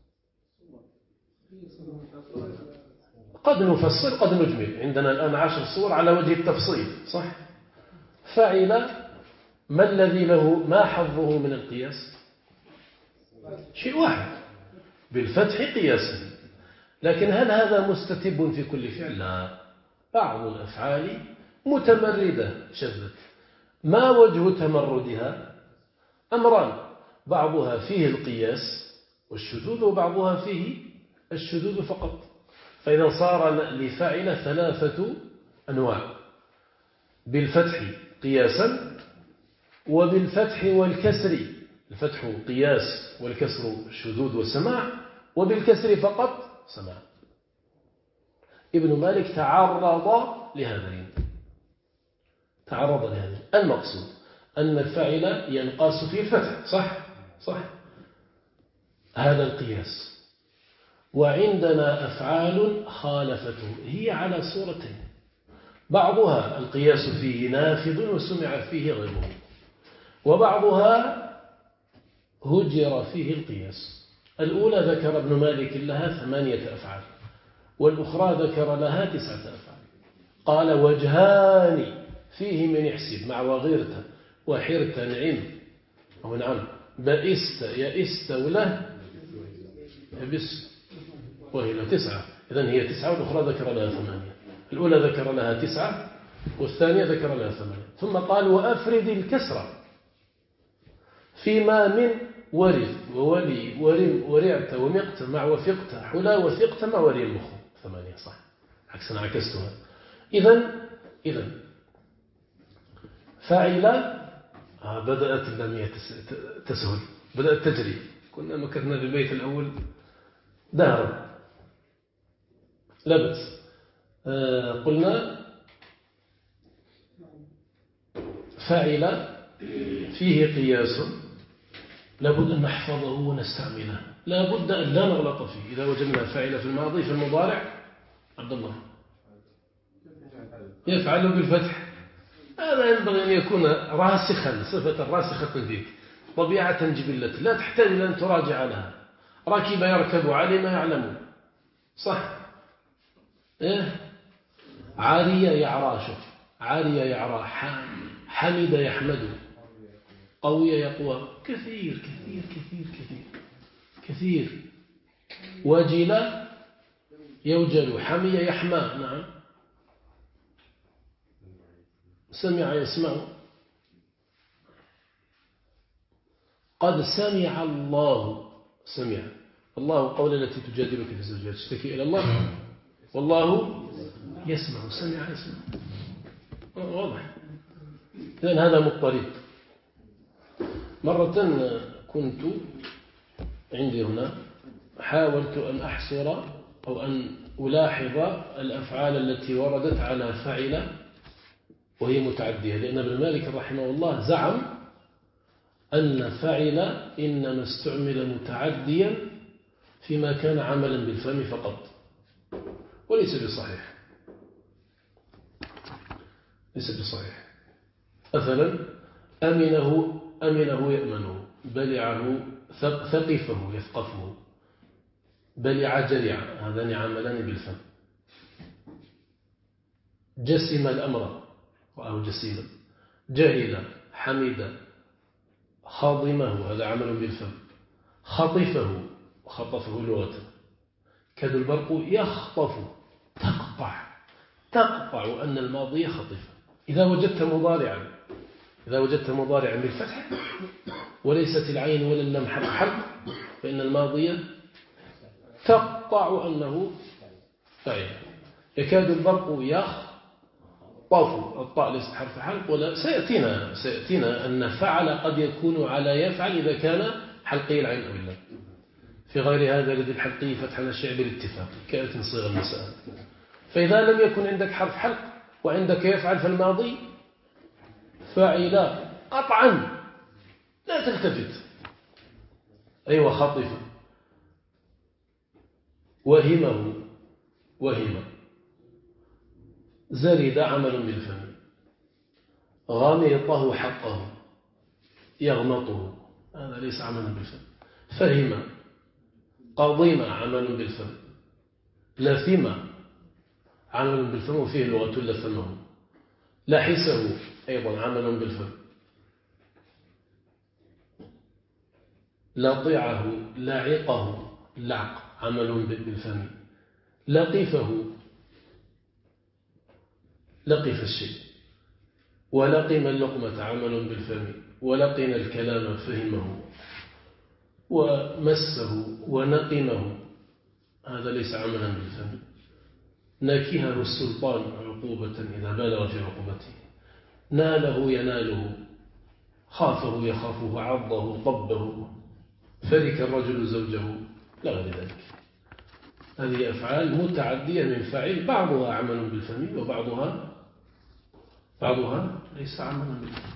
قد نفصل قد نجمل، عندنا الآن 10 صور على وجه التفصيل، صح؟ فعل ما الذي له، ما حظه من القياس؟ شيء واحد، بالفتح قياسا. لكن هل هذا مستتب في كل فعل؟ لا، بعض الأفعال متمردة شذت. ما وجه تمردها؟ أمران، بعضها فيه القياس والشذوذ، وبعضها فيه الشذوذ فقط. فإذا صار لفعل 3 أنواع: بالفتح قياسا، وبالفتح والكسر، الفتح قياس والكسر شذوذ وسماع، وبالكسر فقط سماع. ابن مالك تعرض لهذين. المقصود أن الفاعل ينقاس فيه الفتح، صح هذا القياس. وعندنا أفعال خالفته، هي على صورتين: بعضها القياس فيه نافذ وسمع فيه غيره، وبعضها هجر فيه القياس. الأولى ذكر ابن مالك لها 8 أفعال، والأخرى ذكر لها 9 أفعال. قال: وجهان فيه من يحسب مع وغيرت وحرت نعم أو نعم، بئست يئست وله يبس، وهي 9. إذن هي 9 والأخرى ذكر لها 8. الأولى ذكر لها 9 والثانية ذكر لها 8. ثم قال: وأفرد الكسرة فيما من ورث وولي ورم ورعت ومقت مع وفقت حلا وثقت مع ولي المخ. 8 صح، عكسنا عكستها. إذن فاعل بدأت اللامية تسهل، بدأت تجري. كنا مكثنا في البيت الأول دهرا لا بأس. قلنا فاعل فيه قياس لابد أن نحفظه ونستعمله، لابد أن لا نغلط فيه. إذا وجدنا فاعل في الماضي في المضارع، عبد الله يفعل بالفتح، هذا ينبغي أن يكون راسخا، صفة راسخة فيك، طبيعة جبلة لا تحتاج أن تراجع لها. ركب يركب، علم يعلم، صح. عارية يعرى، شوف عارية يعرى، حمد يحمد، قوي يقوى، كثير كثير كثير كثير كثير. وجل يوجل، حمي يحمى، نعم. سمع يسمع، قد سمع الله، سمع الله قول التي تجادلك في زوجها تشتكي إلى الله، والله يسمع، سمع يسمع، واضح. إذن هذا مضطرب. مرة كنت عندي هنا، حاولت أن أحصر أو أن ألاحظ الأفعال التي وردت على فاعل وهي متعدية، لأن ابن مالك رحمه الله زعم أن فاعل إنما استعمل متعديا فيما كان عملا بالفم فقط، وليس بصحيح، ليس بصحيح. مثلا أمنه يأمنه، بلعه ثقفه يثقفه، بلع جرع، هذان عملان بالفم. جسم الأمر رآه جسيما، جهل حمد، خاضمه، هذا عمل بالفم، خطفه وخطفه لغة، كاد البرق يخطف، تقطع، تقطع أن الماضي خطيفة. إذا وجدت مضارعا بالفتح وليست العين ولا اللام حرف فإن الماضي تقطع أنه فاعل. يكاد البرق يخطف، الطاء ليست حرف حلق، ولا سيأتينا أن فعل قد يكون على يفعل إذا كان حلقي العين أو اللام. في غير هذا الذي الحلقي فتح الشيء بالاتفاق كانت صيغ المسألة. فإذا لم يكن عندك حرف حلق وعندك يفعل فالماضي فاعل قطعا، لا تلتفت. أيوة خطيفة. وهم زرد عمل بالفم، غمطه حقه يغمطه، هذا ليس عملا بالفم. فهم قضيم عمل بالفم، لثم عمل بالفم وفيه لغة لثمه، لحسه أيضا عمل بالفم، لطعه لاعقه لعق عمل بالفم، لقفه لقف الشيء، ولقم اللقمة عمل بالفم، ولقن الكلام فهمه، ومسه ونقمه، هذا ليس عملا بالفم. نكهه السلطان عقوبة إذا بالغ في عقوبته، ناله يناله، خافه يخافه، عضه طبه، فرك الرجل زوجه، لا غير ذلك. هذه أفعال متعدية من فاعل، بعضها عمل بالفم وبعضها ليس عملا بالفم،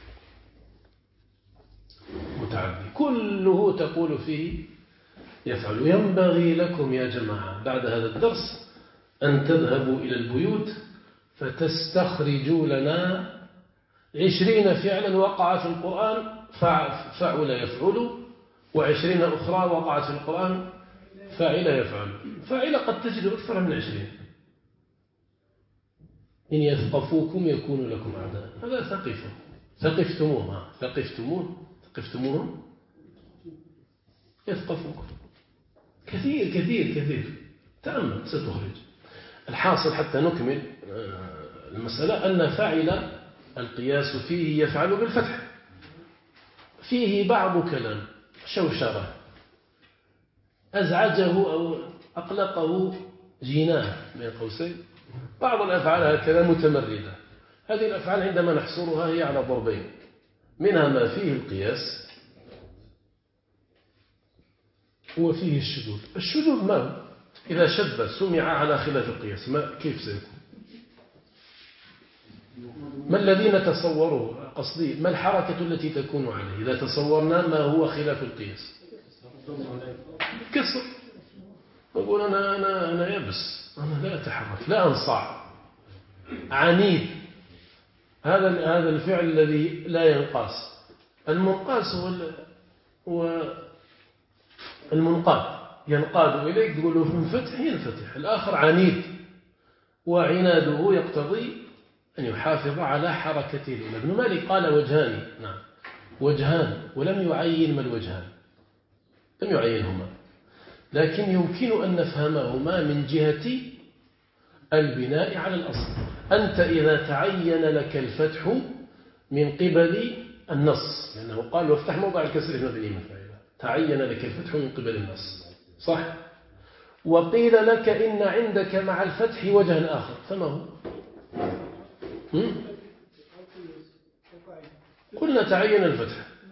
متعدي كله تقول فيه يفعل. ينبغي لكم يا جماعة بعد هذا الدرس أن تذهبوا إلى البيوت فتستخرجوا لنا 20 فعلا وقع في القرآن فعل يفعل، و20 أخرى وقعت في القرآن فاعل يفعل. فاعل قد تجد أكثر من 20. إن يثقفوكم يكونوا لكم أعداء، هذا ثقفتموهم يثقفوكم. كثير كثير كثير. تأمل ستخرج. الحاصل حتى نكمل المسألة أن فاعل القياس فيه يفعل بالفتح، فيه بعض كلام شوشرة أزعجه أو أقلقه جناه بين قوسين، بعض الأفعال هكذا متمردة. هذه الأفعال عندما نحصرها هي على ضربين، منها ما فيه القياس وفيه الشذوذ. الشذوذ ما هو؟ إذا شذ سمع على خلاف القياس كيف سيكون؟ ما الذي نتصوره؟ قصدي ما الحركة التي تكون عليه إذا تصورنا ما هو خلاف القياس؟ كسر. أقول أنا يبس، أنا لا أتحرك، لا أنصاع، عنيد. هذا الفعل الذي لا ينقاس. المنقاس هو المنقاد، ينقاد إليك تقول له منفتح ينفتح. الآخر عنيد، وعناده يقتضي أن يحافظ على حركته الأولى. ابن مالك قال وجهان، نعم وجهان، ولم يعين ما الوجهان، لم يعينهما، لكن يمكن أن نفهمهما من جهة البناء على الأصل. أنت إذا تعين لك الفتح من قبل النص، لأنه قال وافتح موضع الكسر في مبني من فاعله، تعين لك الفتح من قبل النص صح، وقيل لك إن عندك مع الفتح وجها آخر، فما هو؟ قلنا تعين الفتح.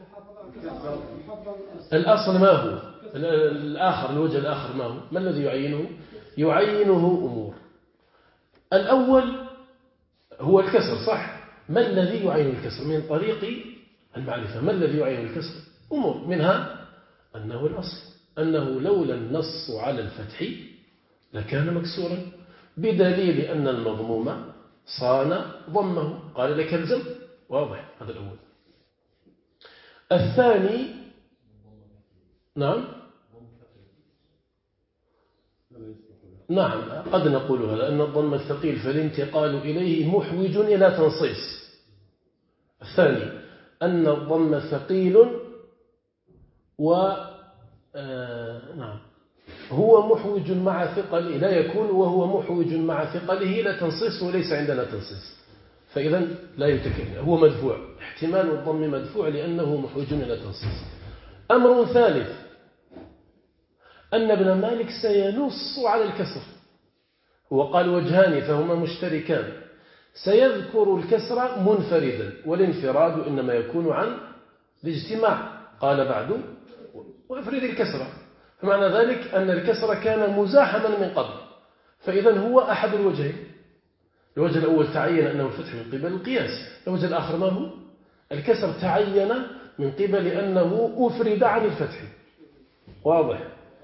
الأصل ما هو؟ الآخر، الوجه الآخر ما هو؟ ما الذي يعينه؟ يعينه أمور. الأول هو الكسر صح. ما الذي يعين الكسر؟ من طريق المعرفة. ما الذي يعين الكسر؟ أمور، منها أنه الأصل، أنه لولا النص على الفتح لكان مكسورا، بدليل أن المضموم صان ضمه، قال لك الزم. واضح هذا الأول. الثاني نعم قد نقول هذا، أن الضم الثقيل فالانتقال إليه محوج إلى تنصيص. الثاني أن الضم ثقيل نعم هو محوج مع ثقله، لا يكون وهو محوج مع ثقله لا تنصيص وليس عندنا تنصيص، فإذا لا يتكلم، هو مدفوع، احتمال الضم مدفوع لأنه محوج إلى تنصيص. أمر ثالث أن ابن مالك سينص على الكسر، هو قال وجهان فهما مشتركان، سيذكر الكسر منفردا والانفراد إنما يكون عن الاجتماع، قال بعد وافرد الكسر، فمعنى ذلك أن الكسر كان مزاحما من قبل، فإذا هو أحد الوجهين. الوجه الأول تعين أنه الفتح من قبل القياس، الوجه الآخر ما هو؟ الكسر تعين من قبل أنه أفرد عن الفتح. واضح؟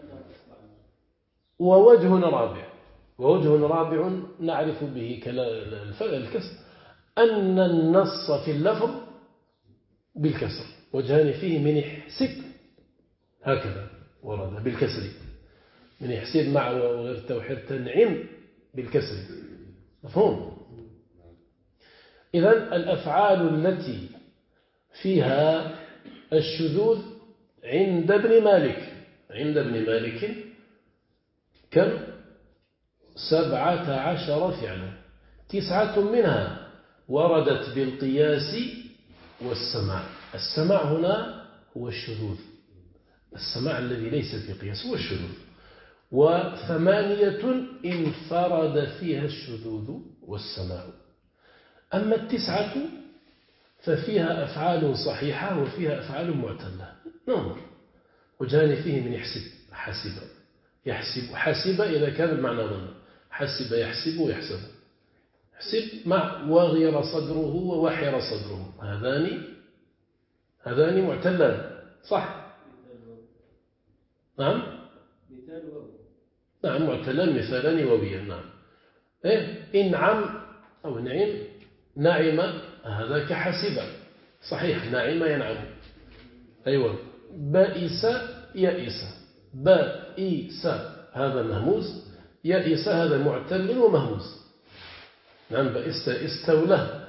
ووجه رابع نعرف به الكسر أن النص في اللفظ بالكسر، وجهان فيه من يحسب، هكذا ورد بالكسر، من يحسب مع وغير التوحيد تنعم بالكسر، مفهوم؟ إذن الأفعال التي فيها الشذوذ عند ابن مالك كم؟ 17 فعلا، 9 منها وردت بالقياس والسماع. السماع هنا هو الشذوذ، السماع الذي ليس في قياس هو الشذوذ، و8 انفرد فيها الشذوذ والسماع. أما 9 ففيها أفعال صحيحة وفيها أفعال معتلة. ننظر، وجهان فيه من حسب إذا كان المعنى ظن، حسب يحسب ويحسب، حسب مع وغير صدره ووحر صدره، هذان معتلان، صح؟ نعم معتلان مثالان وويا. نعم انعم أو نعم هذا كحسب، صحيح، نعم ينعم، أيوة. بائس يائس، بائس هذا مهموز، يائس هذا معتل ومهموز. نعم بائس استولى،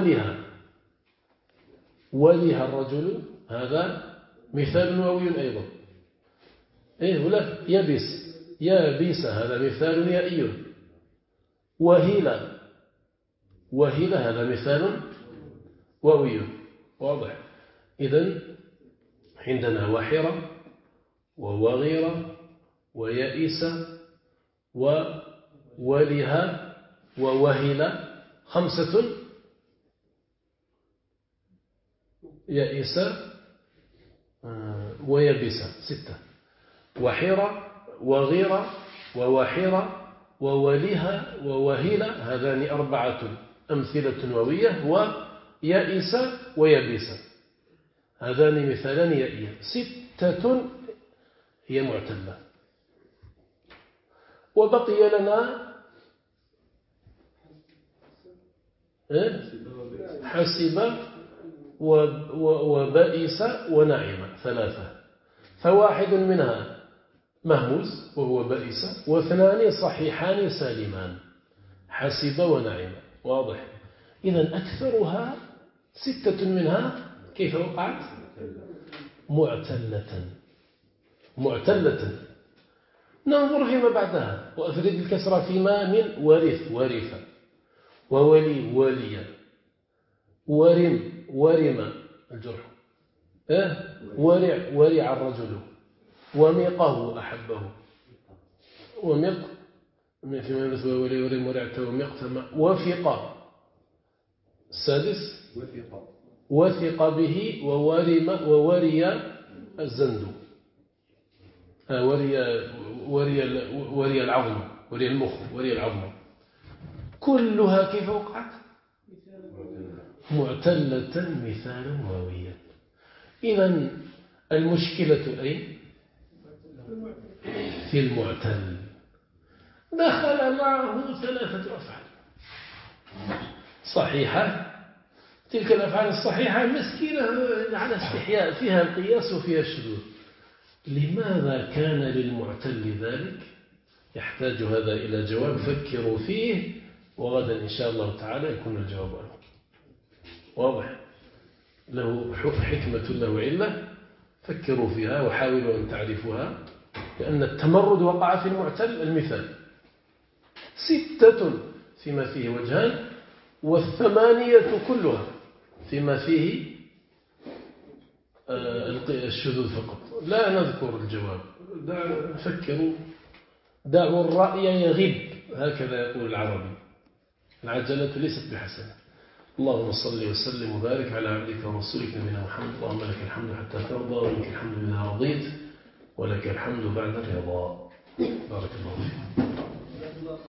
ولها الرجل هذا مثال ووي أيضا. ولا يابس هذا مثال يائي، وهل هذا مثال ووي. واضح؟ إذن عندنا وحرة ووغيرة ويائس وولها ووهل، 5 يائس ويبس، 6 وحرة وغيرة ووحرة وولها ووهل، هذان 4 أمثلة ووية، ويائس ويبس هذان مثالان يائية، 6 هي معتلة. وبقي لنا حسب وبائس ونعم، 3، فواحد منها مهموز وهو بائس، و2 صحيحان سالمان، حسب ونعم. واضح؟ إذن أكثرها 6 منها كيف وقعت؟ معتلة. ننظر فيما بعدها، وأفرد الكسرة فيما من ورث وولي ولي، ورم الجرح، ورع الرجل، ومقه أحبه، ومق فيما يورث وولي ورم ورعت ومقتم، وفق 6 وثق به ووري الزند، وري العظم، وري المخ، وري العظم، كلها كيف وقعت؟ معتلة مثالا واويا. إذن المشكلة أين؟ في المعتل، دخل معه 3 أفعال صحيحة، تلك الأفعال الصحيحة مسكينة على استحياء، فيها القياس وفيها الشذوذ. لماذا كان للمعتل ذلك؟ يحتاج هذا إلى جواب، فكروا فيه، وغدا إن شاء الله تعالى يكون الجواب عنه. واضح؟ له حكمة له علة، فكروا فيها وحاولوا أن تعرفوها لأن التمرد وقع في المعتل المثال 6 فيما فيه وجهان، والثمانية كلها فيما فيه الشذوذ فقط. لا نذكر الجواب، فكروا، دعوا الرأي يغيب، هكذا يقول العربي، العجلة ليست بحسنة. اللهم صل وسلم وبارك على عبدك ورسولك نبينا محمد. اللهم لك الحمد حتى ترضى، ولك الحمد إذا رضيت، ولك الحمد بعد الرضا. بارك الله فيك.